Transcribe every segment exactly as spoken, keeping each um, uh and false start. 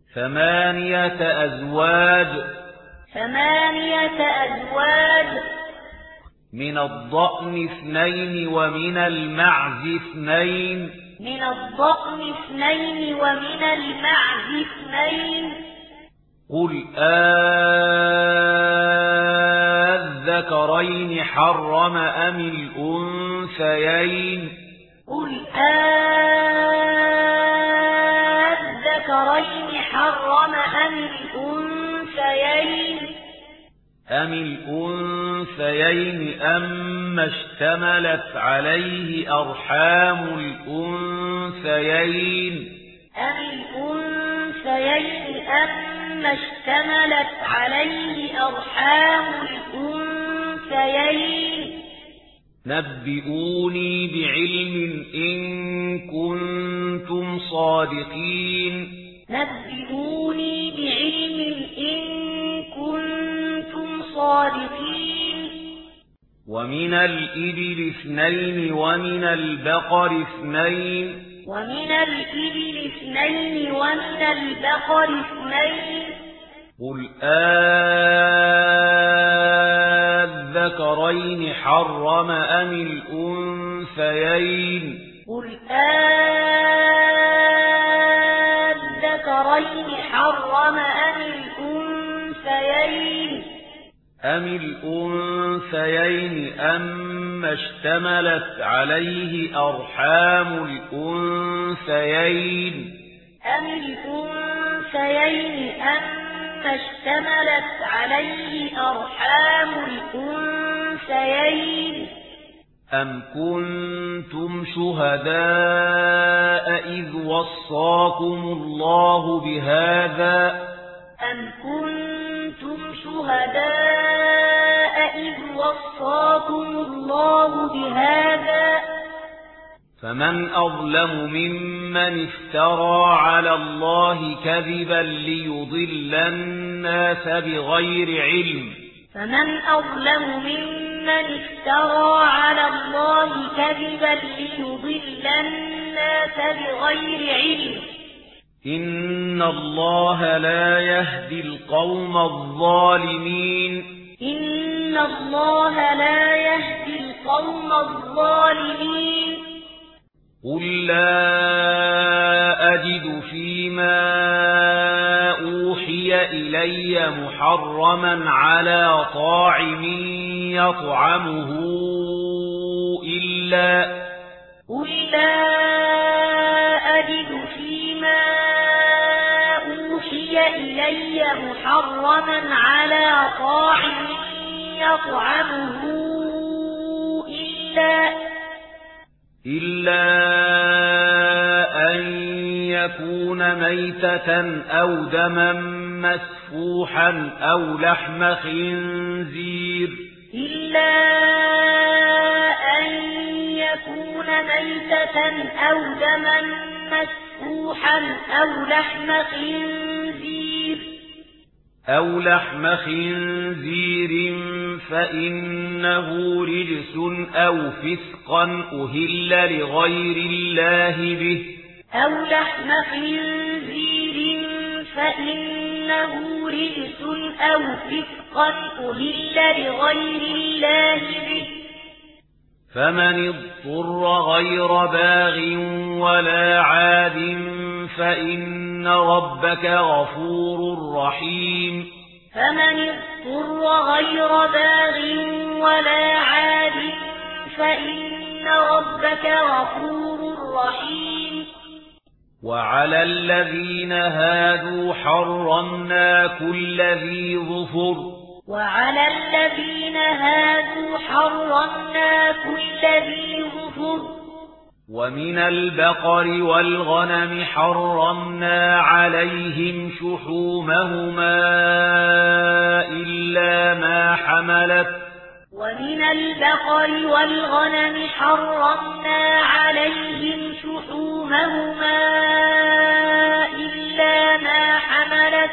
ثمانية أزواج ثمانية أزواج من الضأن اثنين ومن المعز اثنين من الضأن اثنين ومن المعز اثنين قل أذكرين حرم أم الأنثيين قل أذكرين حرم أم الأنثيين أم الأنثيين أم اشتملت عليه أرحام الأنثيين أم الأنثيين أم اشتملت عليه أرحام الأنثيين نبئوني بعلم إن كنتم صادقين نبئوني بعلم إن كنتم صادقين ومن الإبل اثنين ومن البقر اثنين ومن الإبل اثنين ومن البقر اثنين قل أذكرين حرم أم الأنثيين قل أذكرين حرم أم الأنثيين أم الأنثيين أم اشتملت عليه أرحام الأنثيين أم الأنثيين أم اشتملت عليه أرحام الأنثيين أم كنتم شهداء إذ وصاكم الله بهذا أم كنتم شهداء إذ وصاكم الله بهذا فمن أظلم ممن افترى على الله كذبا ليضل الناس بغير علم فمن أظلم ممن افترى على الله كذبا ليضل الناس بغير علم إن الله لا يهدي القوم الظالمين إن الله لا يهدي القوم الظالمين قل لا أجد فيما أوحي إلي محرما على طاعم يطعمه إلا قل لا أجد فيما أوحي إلي محرما على طاعم يطعمه إلا إلا أن يكون ميتة أو دما مسفوحا أو لحم خنزير إلا أن يكون ميتة أو دما مسفوحا أو لحم خنزير أو لحم خنزير فإنه رجس أو فسقا أهل لغير الله به أو لحم خنزير فإنه رجس أو فسقا أهل لغير الله به فمن اضطر غير باغ ولا عاد فإن ربك غفور رحيم فمن اضطر غير باغ ولا عاد فإن ربك غفور رحيم وعلى الذين هادوا حرمنا كل ذي ظفر وعلى الذين هادوا حرمنا كل ذي ظفر ومن البقر والغنم حرمنا عليهم شحومهما إلا ما حملت ومن البقر والغنم حرمنا عليهم شحومهما إلا ما حملت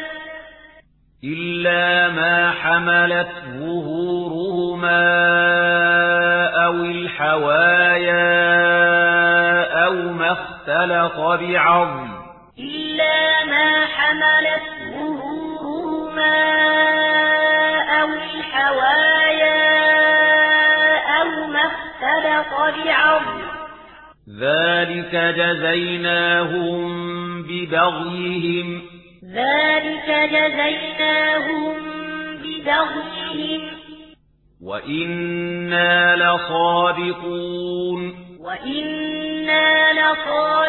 إلا ما حملت ظهورهما أو الحوايا أو ما اختلط بعظم إلا ما حملت سبق بعض ذلك جزيناهم ببغيهم ذلك جزيناهم ببغيهم وإنا لصادقون وإنا لصادقون